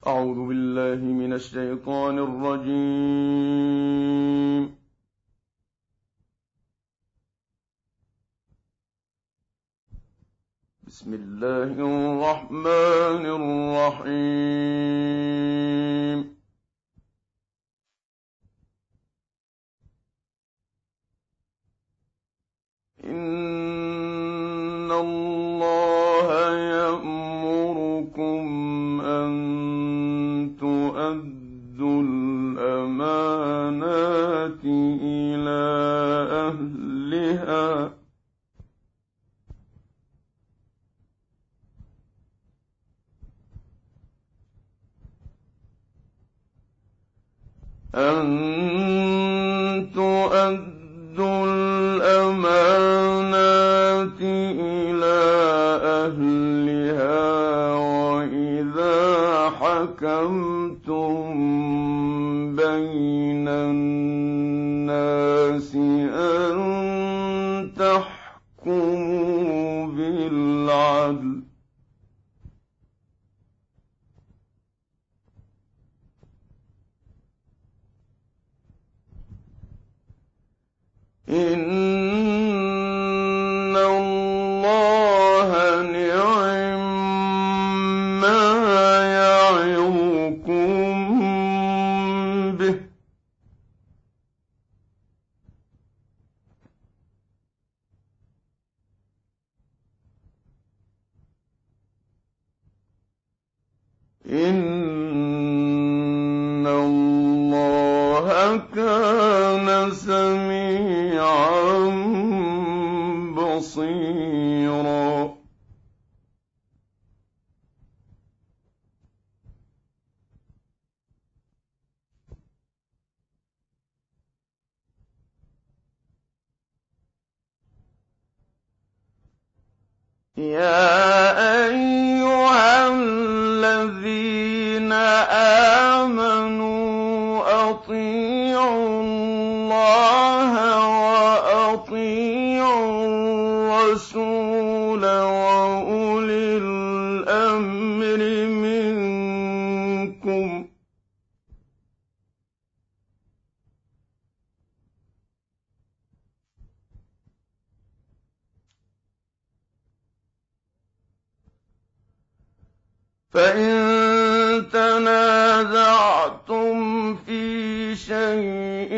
أعوذ بالله من الشيطان الرجيم. بسم الله الرحمن الرحيم. إن الله يأمركم أن تؤدوا الأمانات إلى أهلها وإذا حكمتم بين الناس أن تحكموا بالعدل. إن الله نعم ما يعظكم به إن الله كان سميعا بصيرا. يا أيها الذين آمنوا أطيعوا الله وأطيعوا الرسول وأولي الأمر منكم. فإن تنازعتم في شيء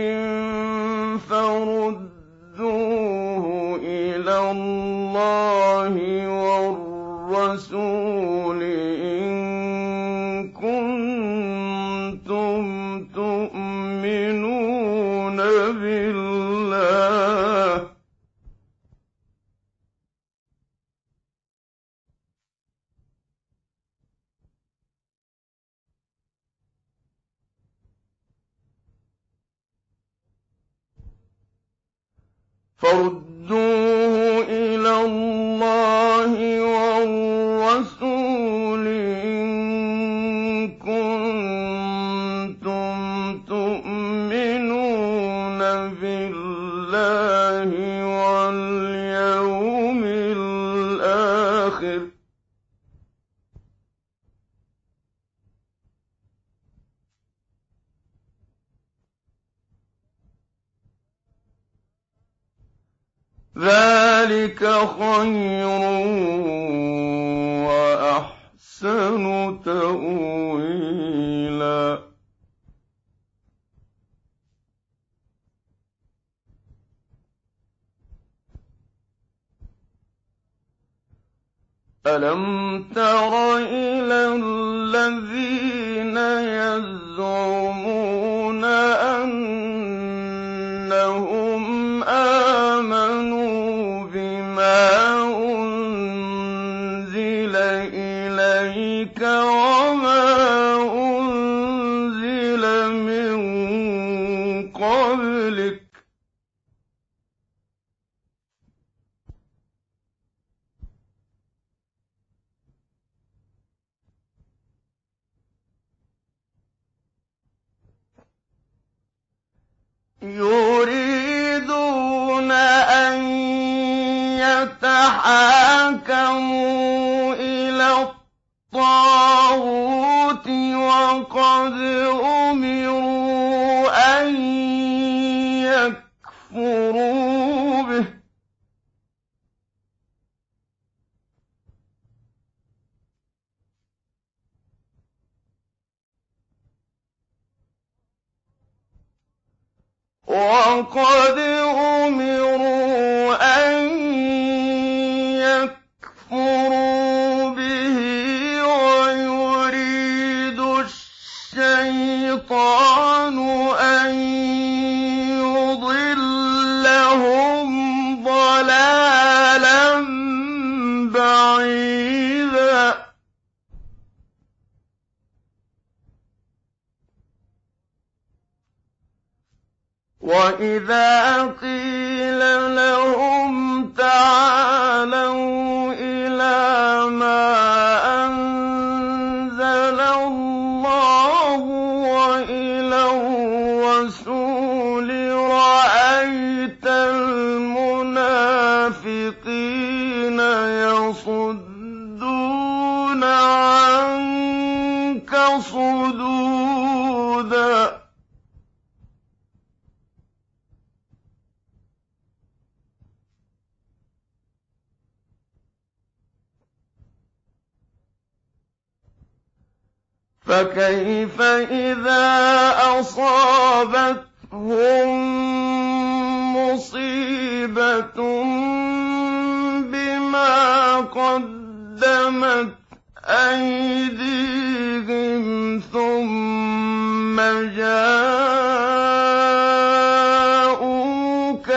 فردوه إلى الله والرسول إن كنتم تؤمنون بالله فردوه إلى الله والرسول إن كنتم تؤمنون بالله واليوم الآخر ذلك خير وأحسن تأويلا. ألم تر إلى الذين يزعمون أنهم آمنوا بما أنزل إليك وما أنزل من قبلك يريدون أن يتحاكموا إلى الطاغوت وقد أمروا أن يكفروا به وقد أمروا أن يكفروا به ويريد الشيطان أن يضلهم ضلالا بعيدا وَإِذَا قِيلَ لَهُمْ تَعَالَوْا إِلَىٰ مَا أَنزَلَ اللَّهُ وَإِلَى الرَّسُولِ رَأَيْتَ الْمُنَافِقِينَ يَصُدُّونَ عَنكَ صُدُودًا فَكَيْفَ إِذَا أَصَابَتْهُم مُّصِيبَةٌ بِمَا قَدَّمَتْ أَيْدِيهِمْ ثُمَّ جَاءُوكَ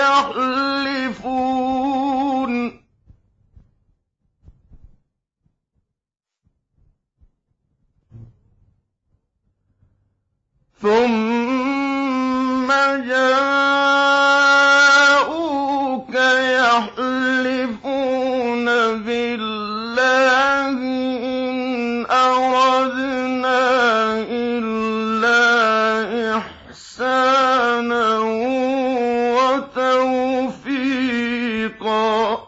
يَحْلِفُونَ بِاللَّهِ إِنْ أَرَدْنَا إِلَّا إِحْسَانًا وَتَوْفِيقًا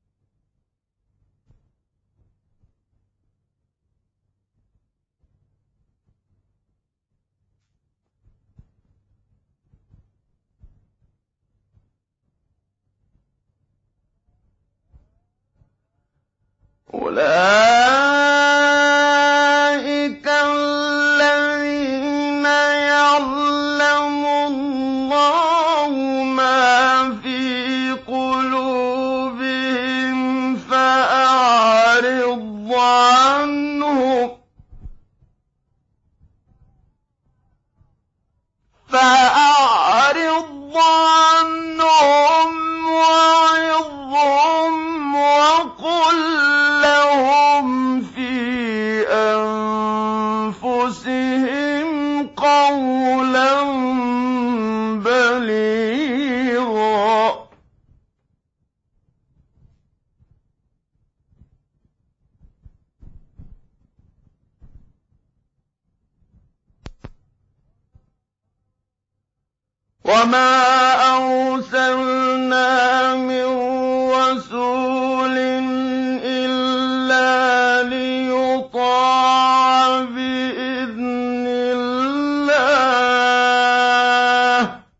أُولَٰئِكَ الَّذِينَ يَعْلَمُ اللَّهُ مَا فِي قُلُوبِهِمْ فَأَعْرِضْ عَنْهُمْ وَعِظْهُمْ وَقُل لَّهُمْ فِي أَنفُسِهِمْ قَوْلًا بَلِيغًا وَمَا أَرْسَلْنَا مِن رَّسُولٍ إِلَّا لِيُطَاعَ بِإِذْنِ اللَّهِ ۚ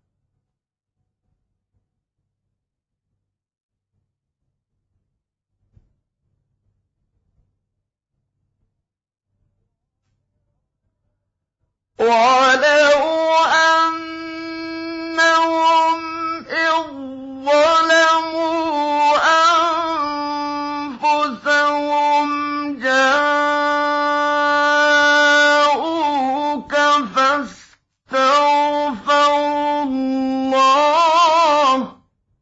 وَلَوْ أَنَّهُمْ إِذ ظَّلَمُوا أَنفُسَهُمْ جَاءُوكَ فَاسْتَغْفَرُوا اللَّهَ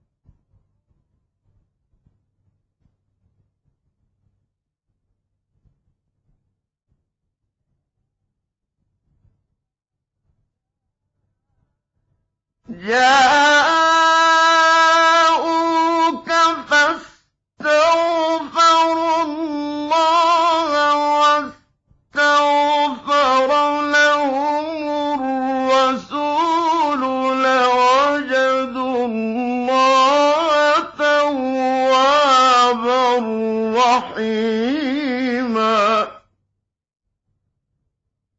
وَاسْتَغْفَرَ لَهُمُ الرَّسُولُ لَوَجَدُوا اللَّهَ تَوَّابًا رَّحِيمًا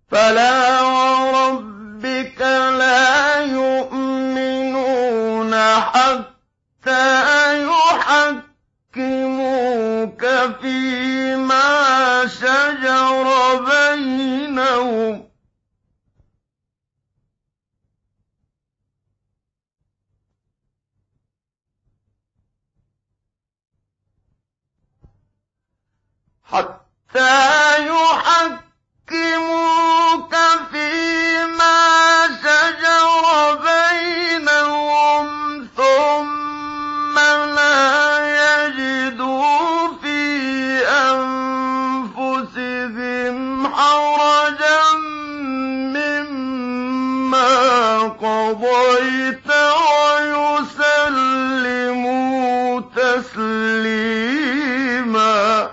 فَلَا وَرَبِّكَ لَا يُؤْمِنُونَ حَتَّىٰ يُحَكِّمُوكَ فِيمَا شَجَرَ بَيْنَهُمْ ثُمَّ لَا يَجِدُوا فِي أَنفُسِهِمْ حَرَجًا مِّمَّا قَضَيْتَ وَيُسَلِّمُوا تَسْلِيمًا.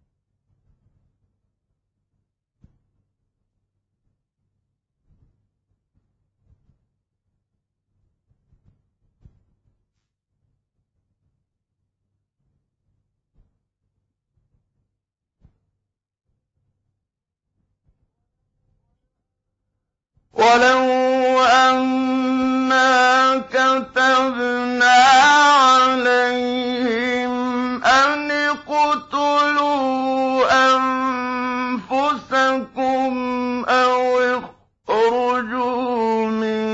وَلَوْ أَنَّا كَتَبْنَا عَلَيْهِمْ أَنِ اقْتُلُوا أَنفُسَكُمْ أَوِ اخْرُجُوا مِن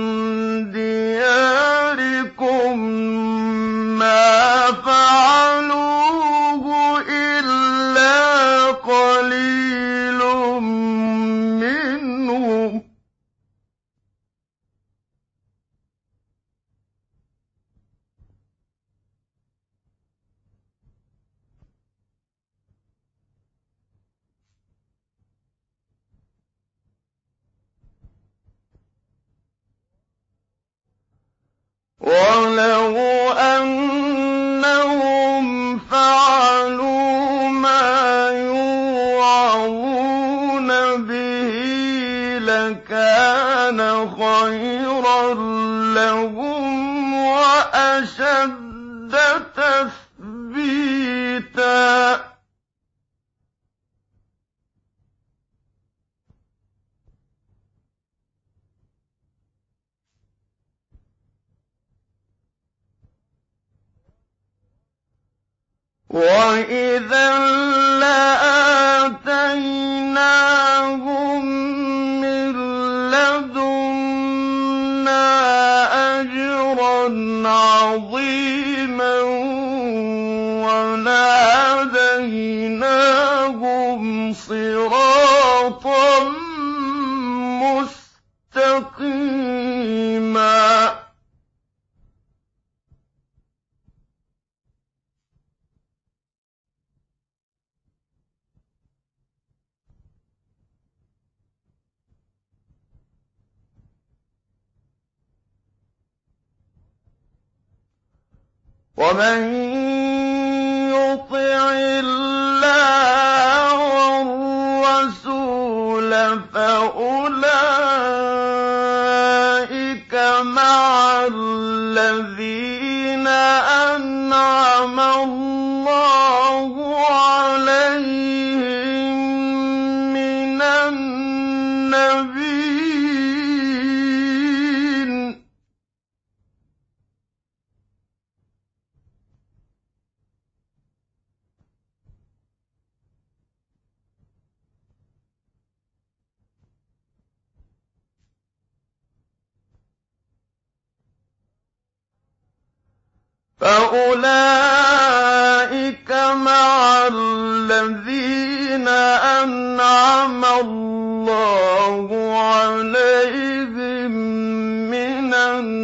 دِيَارِكُم مَّا فَعَلُوهُ إِلَّا قَلِيلٌ مِّنْهُمْ ۖ وَلَوْ أَنَّهُمْ فَعَلُوا مَا يُوعَظُونَ بِهِ لَكَانَ خَيْرًا لَّهُمْ وَأَشَدَّ تَثْبِيتًا. وَإِذًا لَّآتَيْنَاهُم مِّن لَّدُنَّا أَجْرًا عَظِيمًا وَلَهَدَيْنَاهُمْ صِرَاطًا مُّسْتَقِيمًا. وَمَن يُطِعِ اللَّهَ وَالرَّسُولَ فَأُولَٰئِكَ مَعَ الَّذِينَ أَنْعَمَ اللَّهُ عَلَيْهِم مِّنَ النَّبِيِّينَ فَأُولَٰئِكَ مَعَ الَّذِينَ أَنْعَمَ اللَّهُ عَلَيْهِم مِّنَ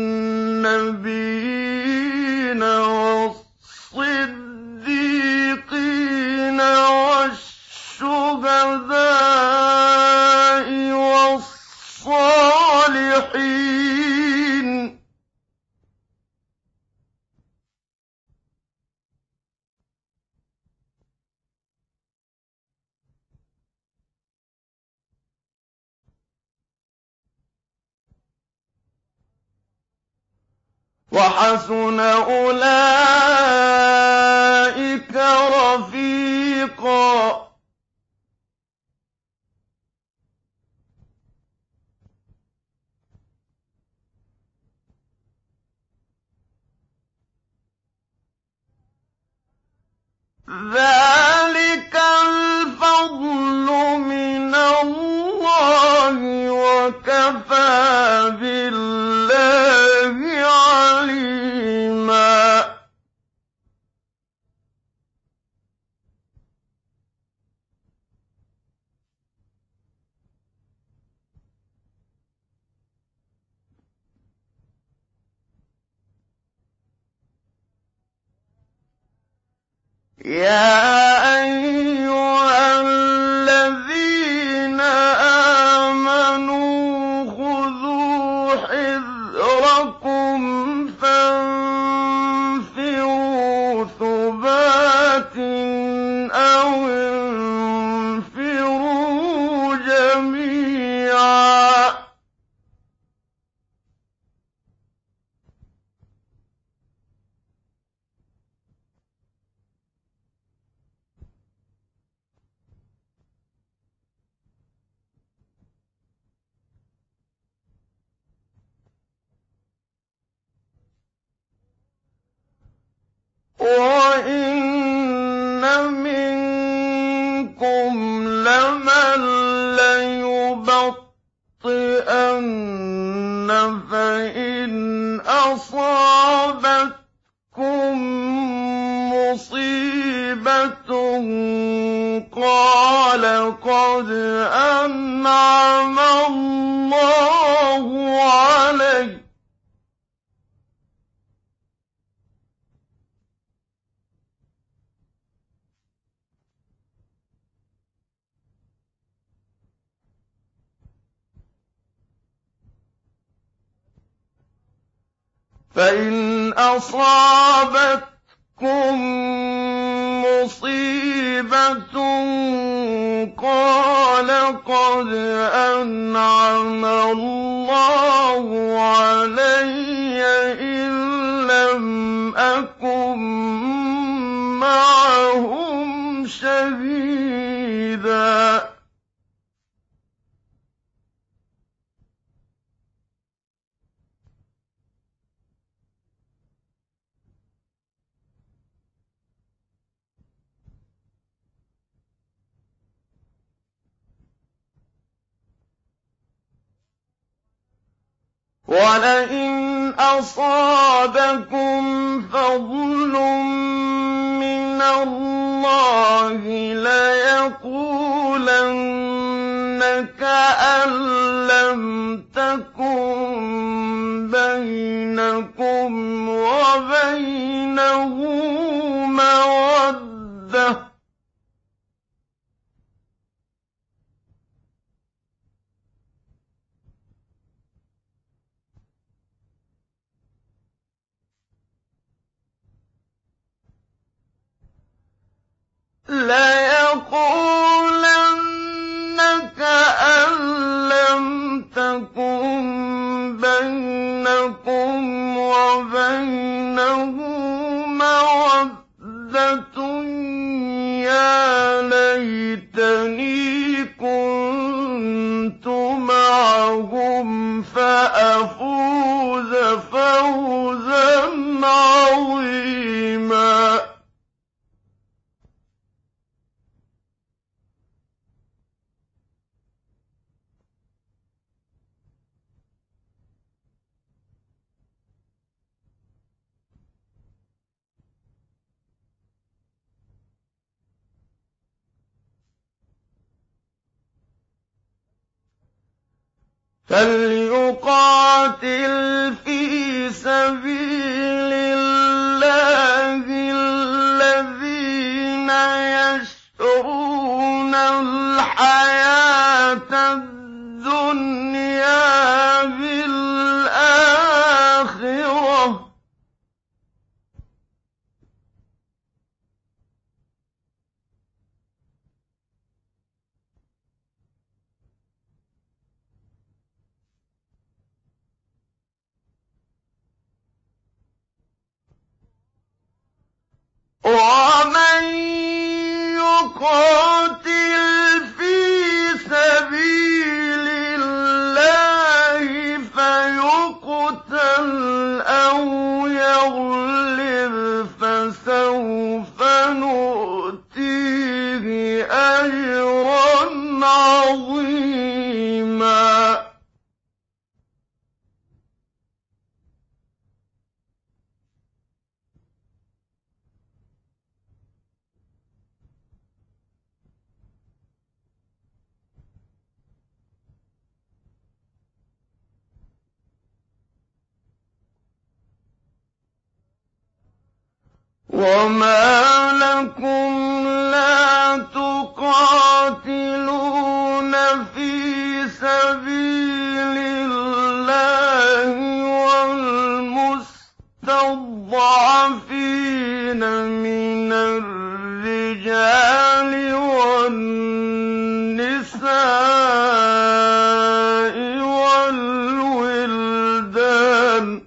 النَّبِيِّينَ وَالصِّدِّيقِينَ وَالشُّهَدَاءِ وَالصَّالِحِينَ. وَحَسُنَ أُولَٰئِكَ رَفِيقًا. ذَٰلِكَ الْفَضْلُ مِنَ اللَّهِ ۚ وَكَفَىٰ بِاللَّهِ عَلِيمًا. يَا أَيُّهَا الَّذِينَ آمَنُوا خُذُوا حِذْرَكُمْ فَانفِرُوا ثُبَاتٍ أَوِ انفِرُوا جَمِيعًا. وَإِنَّ مِنكُمْ لَمَن لَّيُبَطِّئَنَّ فَإِنْ أَصَابَتْكُم مُّصِيبَةٌ قَالَ قَدْ أَنْعَمَ اللَّهُ عَلَيَّ، فَإِنْ أَصَابَتْكُم مُّصِيبَةٌ قَالَ قَدْ أَنْعَمَ اللَّهُ عَلَيَّ إِذْ لَمْ أَكُن مَّعَهُمْ شَهِيدًا. وَلَئِنْ أَصَابَكُمْ فَضْلٌ مِّنَ اللَّهِ لَيَقُولَنَّ كَأَن لَّمْ تَكُن بَيْنَكُمْ وَبَيْنَهُ مَوَدَّةٌ يَا لَيْتَنِي كُنتُ مَعَهُمْ فَأَفُوزَ فَوْزًا عَظِيمًا. فَلْيُقَاتِلْ فِي سَبِيلِ اللَّهِ الَّذِينَ يَشْرُونَ الْحَيَاةَ الدُّنْيَا بِالْآخِرَةِ ۖ وَمَن يُقَاتِلْ فِي سَبِيلِ وما لكم لا تقاتلون في سبيل الله والمستضعفين من الرجال والنساء والولدان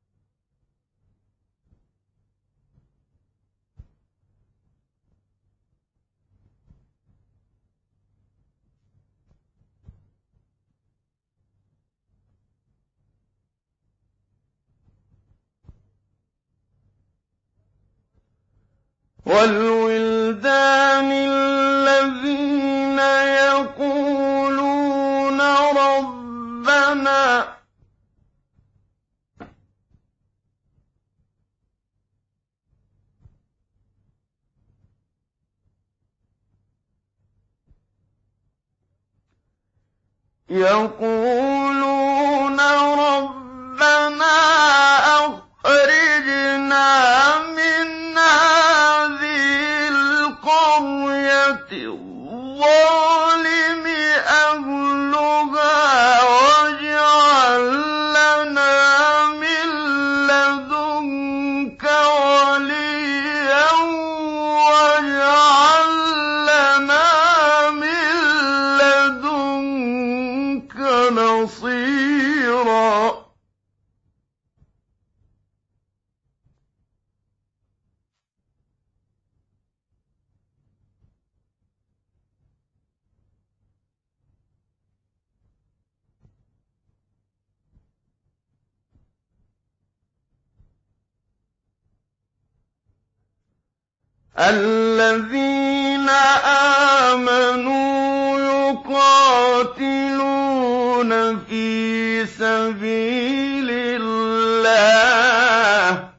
الذين يقولون ربنا أخرجنا من هذه القرية الظالم أهلها واجعل لنا من لدنك وليا واجعل لنا من لدنك نصيرا. الذين آمنوا يقاتلون في سبيل الله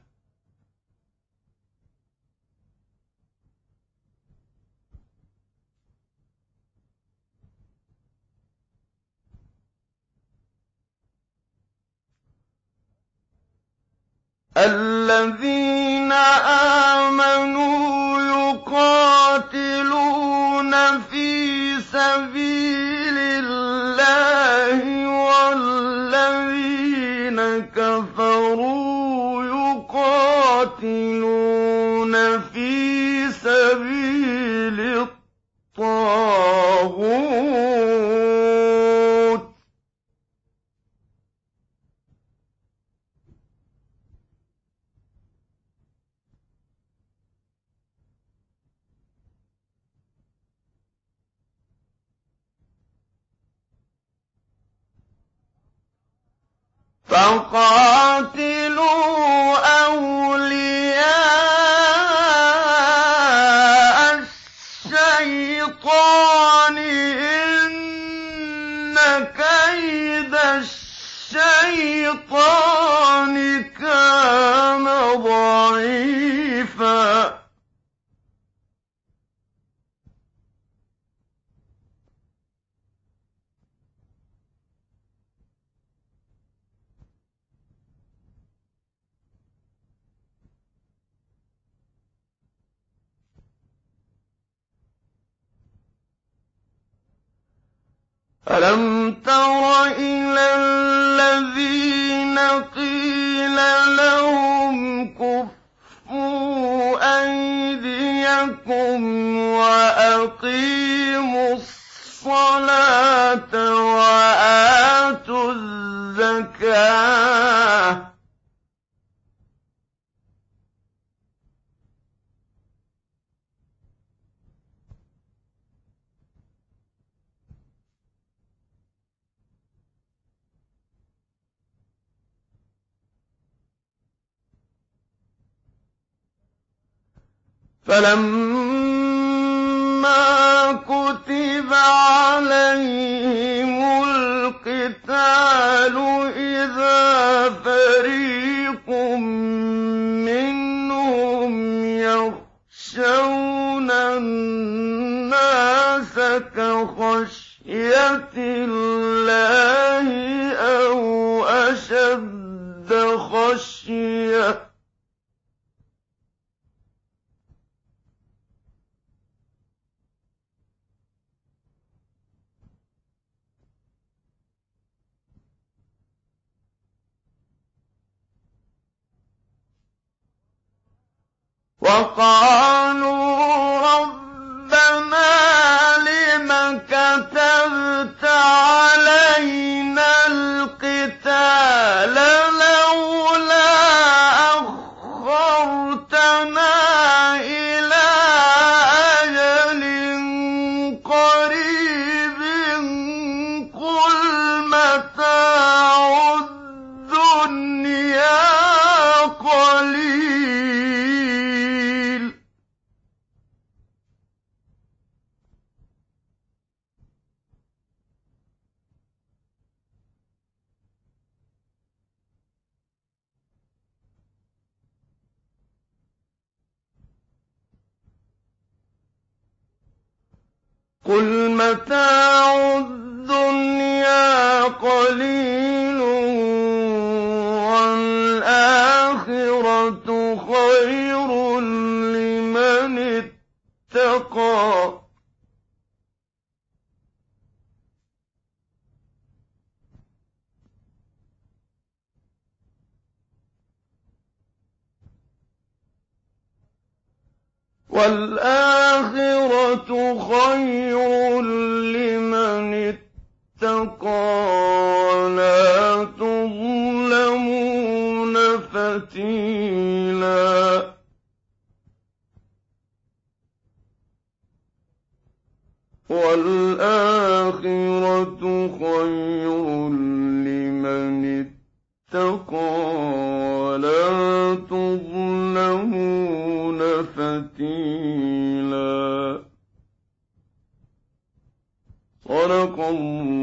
والذين كفروا يقاتلون في سبيل الطاغوت فقاتلوا أولياء الشيطان إن كيد الشيطان كان ضعيفا. ألم تر إلى الذين قيل لهم كفوا أيديكم وأقيموا الصلاة وآتوا الزكاة فلما كتب عليهم القتال إذا فريق منهم يخشون الناس كخشية الله أو أشد خشية وقالوا ربنا لم كتبت علينا القتال لولا أخرتنا إلى أجل قريب قل متاع الدنيا قليل قل متاع الدنيا قليل والآخرة خير لمن اتقى والآخرة خير لمن اتقى ولا تظلمون فتيلا والآخرة خير لمن اتقى ولا تظلمون فتيلا صدق الله